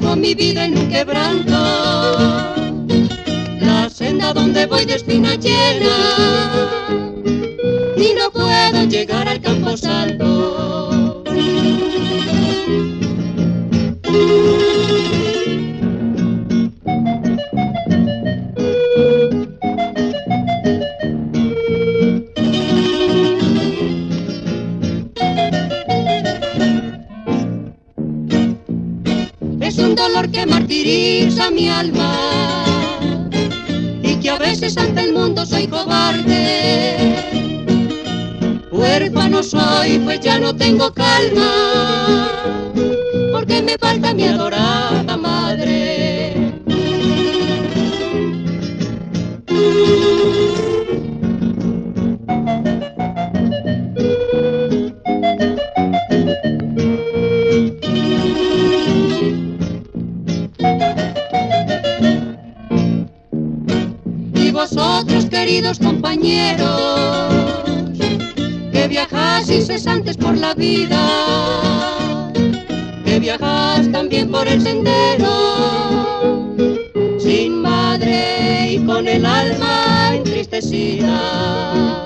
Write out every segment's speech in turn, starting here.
pongo mi vida en un quebranto, la senda donde voy de espina llena, y no puedo llegar al camposanto. Es un dolor que martiriza mi alma y que a veces ante el mundo soy cobarde. Huérfano soy, pues ya no tengo calma, porque me falta mi adorada madre. Y vosotros, queridos compañeros, que viajáis incesantes por la vida, que viajáis también por el sendero, sin madre y con el alma entristecida.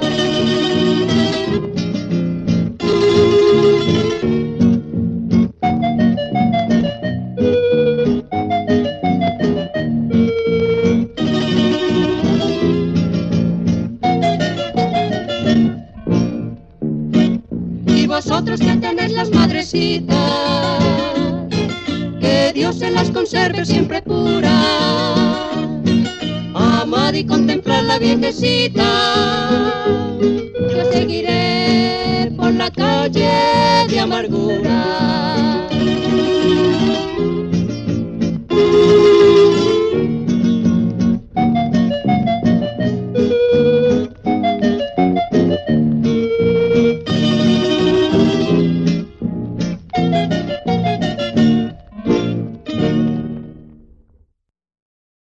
Y vosotros que tenéis las madrecitas, que Dios se las conserve siempre puras, amad y contemplad la viejecita. Yo seguiré por la calle de amargura.